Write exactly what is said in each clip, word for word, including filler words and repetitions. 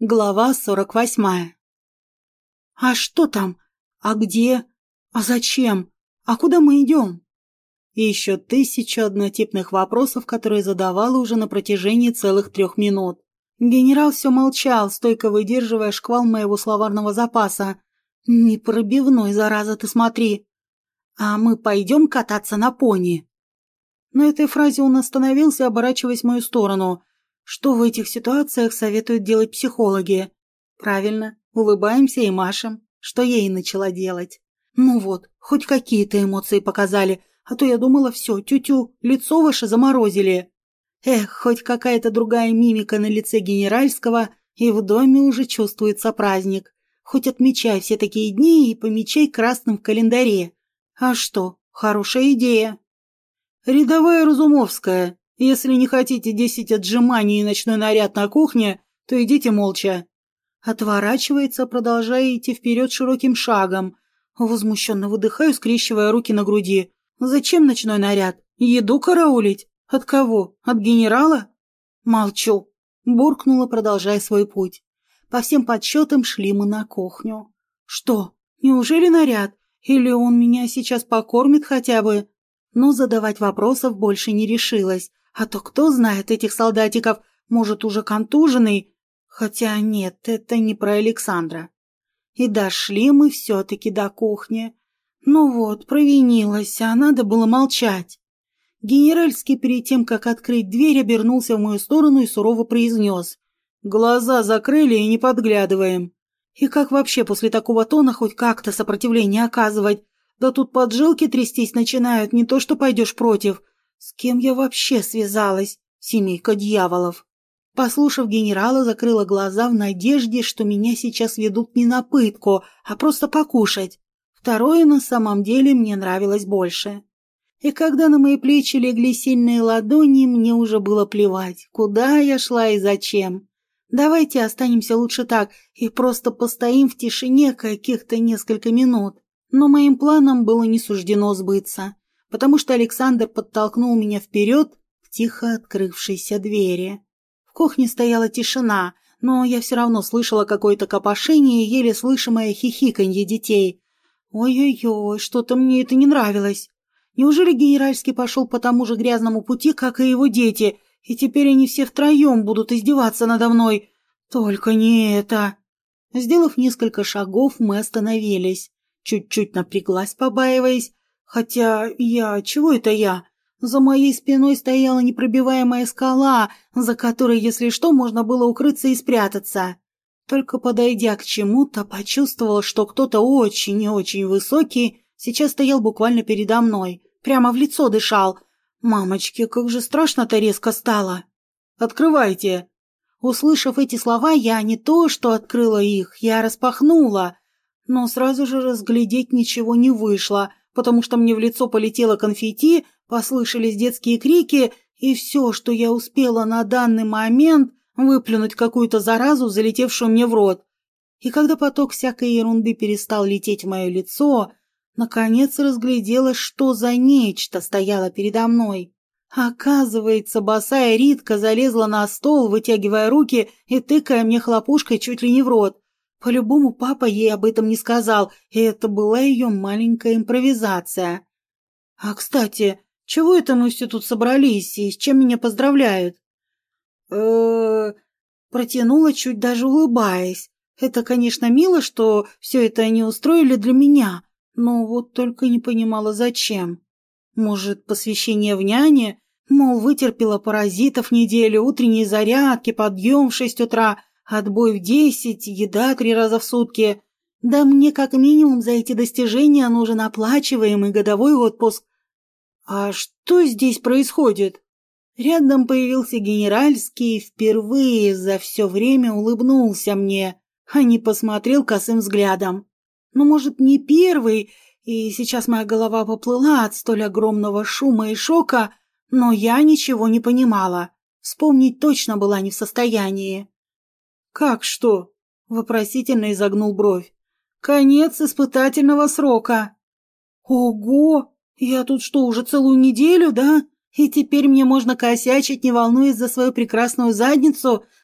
Глава сорок восьмая. «А что там? А где? А зачем? А куда мы идем?» И еще тысяча однотипных вопросов, которые задавала уже на протяжении целых трех минут. Генерал все молчал, стойко выдерживая шквал моего словарного запаса. «Непробивной, зараза, ты смотри! А мы пойдем кататься на пони?» На этой фразе он остановился, оборачиваясь в мою сторону. Что в этих ситуациях советуют делать психологи? Правильно, улыбаемся и машем, что я и начала делать. Ну вот, хоть какие-то эмоции показали, а то я думала, все, тю-тю, лицо ваше заморозили. Эх, хоть какая-то другая мимика на лице генеральского, и в доме уже чувствуется праздник. Хоть отмечай все такие дни и помечай красным в календаре. А что, хорошая идея. Рядовая Разумовская. Если не хотите десять отжиманий и ночной наряд на кухне, то идите молча. Отворачивается, продолжая идти вперед широким шагом. Возмущенно выдыхаю, скрещивая руки на груди. Зачем ночной наряд? Еду караулить? От кого? От генерала? Молчу. Буркнула, продолжая свой путь. По всем подсчетам шли мы на кухню. Что, неужели наряд? Или он меня сейчас покормит хотя бы? Но задавать вопросов больше не решилась. А то кто знает этих солдатиков, может, уже контуженный? Хотя нет, это не про Александра. И дошли мы все-таки до кухни. Ну вот, провинилась, а надо было молчать. Генеральский перед тем, как открыть дверь, обернулся в мою сторону и сурово произнес. «Глаза закрыли и не подглядываем». И как вообще после такого тона хоть как-то сопротивление оказывать? Да тут поджилки трястись начинают, не то что пойдешь против. С кем я вообще связалась? Семейка дьяволов. Послушав генерала, закрыла глаза в надежде, что меня сейчас ведут не на пытку, а просто покушать. Второе на самом деле мне нравилось больше. И когда на мои плечи легли сильные ладони, мне уже было плевать, куда я шла и зачем. Давайте останемся лучше так и просто постоим в тишине каких-то несколько минут. Но моим планам было не суждено сбыться, потому что Александр подтолкнул меня вперед к тихо открывшейся двери. В кухне стояла тишина, но я все равно слышала какое-то копошение и еле слышимое хихиканье детей. Ой-ой-ой, что-то мне это не нравилось. Неужели генеральский пошел по тому же грязному пути, как и его дети, и теперь они все втроем будут издеваться надо мной? Только не это. Сделав несколько шагов, мы остановились. Чуть-чуть напряглась, побаиваясь. Хотя я... Чего это я? За моей спиной стояла непробиваемая скала, за которой, если что, можно было укрыться и спрятаться. Только подойдя к чему-то, почувствовала, что кто-то очень и очень высокий сейчас стоял буквально передо мной. Прямо в лицо дышал. Мамочки, как же страшно-то резко стало. «Открывайте!» Услышав эти слова, я не то что открыла их, я распахнула. Но сразу же разглядеть ничего не вышло, потому что мне в лицо полетело конфетти, послышались детские крики, и все, что я успела на данный момент, выплюнуть какую-то заразу, залетевшую мне в рот. И когда поток всякой ерунды перестал лететь в мое лицо, наконец разглядела, что за нечто стояло передо мной. Оказывается, босая Ритка залезла на стол, вытягивая руки и тыкая мне хлопушкой чуть ли не в рот. По-любому папа ей об этом не сказал, и это была ее маленькая импровизация. А, кстати, чего это мы все тут собрались, и с чем меня поздравляют? э Протянула, чуть даже улыбаясь. Это, конечно, мило, что все это они устроили для меня, но вот только не понимала, зачем. Может, посвящение в няне? Мол, вытерпела паразитов неделю, утренние зарядки, подъем в шесть утра, отбой в десять, еда три раза в сутки. Да мне как минимум за эти достижения нужен оплачиваемый годовой отпуск. А что здесь происходит? Рядом появился генеральский и впервые за все время улыбнулся мне, а не посмотрел косым взглядом. Ну, может, не первый, и сейчас моя голова поплыла от столь огромного шума и шока, но я ничего не понимала. Вспомнить точно была не в состоянии. «Как что?» — вопросительно изогнул бровь. «Конец испытательного срока». «Ого! Я тут что, уже целую неделю, да? И теперь мне можно косячить, не волнуясь за свою прекрасную задницу?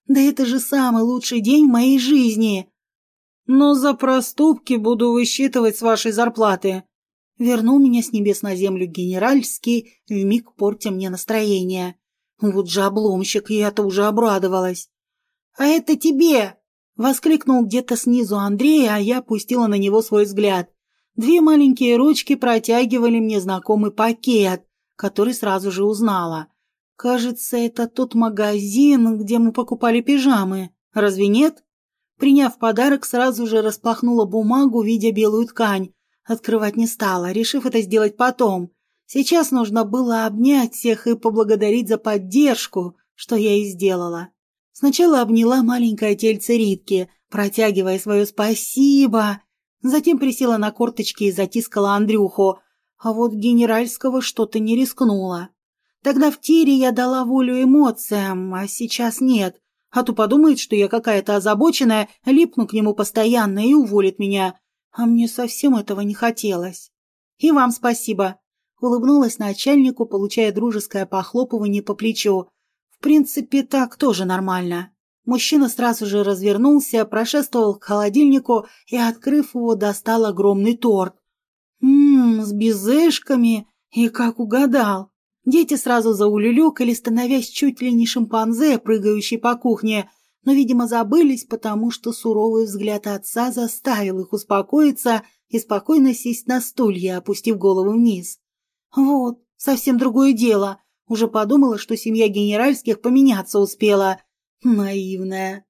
Да это же самый лучший день в моей жизни. Но за проступки буду высчитывать с вашей зарплаты. Вернул меня с небес на землю генеральский, вмиг портя мне настроение. Вот же обломщик, я-то уже обрадовалась. «А это тебе!» — воскликнул где-то снизу Андрей, а я пустила на него свой взгляд. Две маленькие ручки протягивали мне знакомый пакет, который сразу же узнала. Кажется, это тот магазин, где мы покупали пижамы. Разве нет? Приняв подарок, сразу же распахнула бумагу, видя белую ткань. Открывать не стала, решив это сделать потом. Сейчас нужно было обнять всех и поблагодарить за поддержку, что я и сделала. Сначала обняла маленькое тельце Ритки, протягивая свое «спасибо». Затем присела на корточки и затискала Андрюху, а вот генеральского что-то не рискнула. Тогда в тире я дала волю эмоциям, а сейчас нет, а то подумает, что я какая-то озабоченная, липну к нему постоянно и уволит меня, а мне совсем этого не хотелось. «И вам спасибо», — улыбнулась начальнику, получая дружеское похлопывание по плечу. В принципе, так тоже нормально. Мужчина сразу же развернулся, прошествовал к холодильнику и, открыв его, достал огромный торт. Ммм, с безешками, и как угадал. Дети сразу заулюлюкали, становясь чуть ли не шимпанзе, прыгающей по кухне, но, видимо, забылись, потому что суровый взгляд отца заставил их успокоиться и спокойно сесть на стулья, опустив голову вниз. Вот, совсем другое дело. Уже подумала, что семья генеральских поменяться успела. Наивная.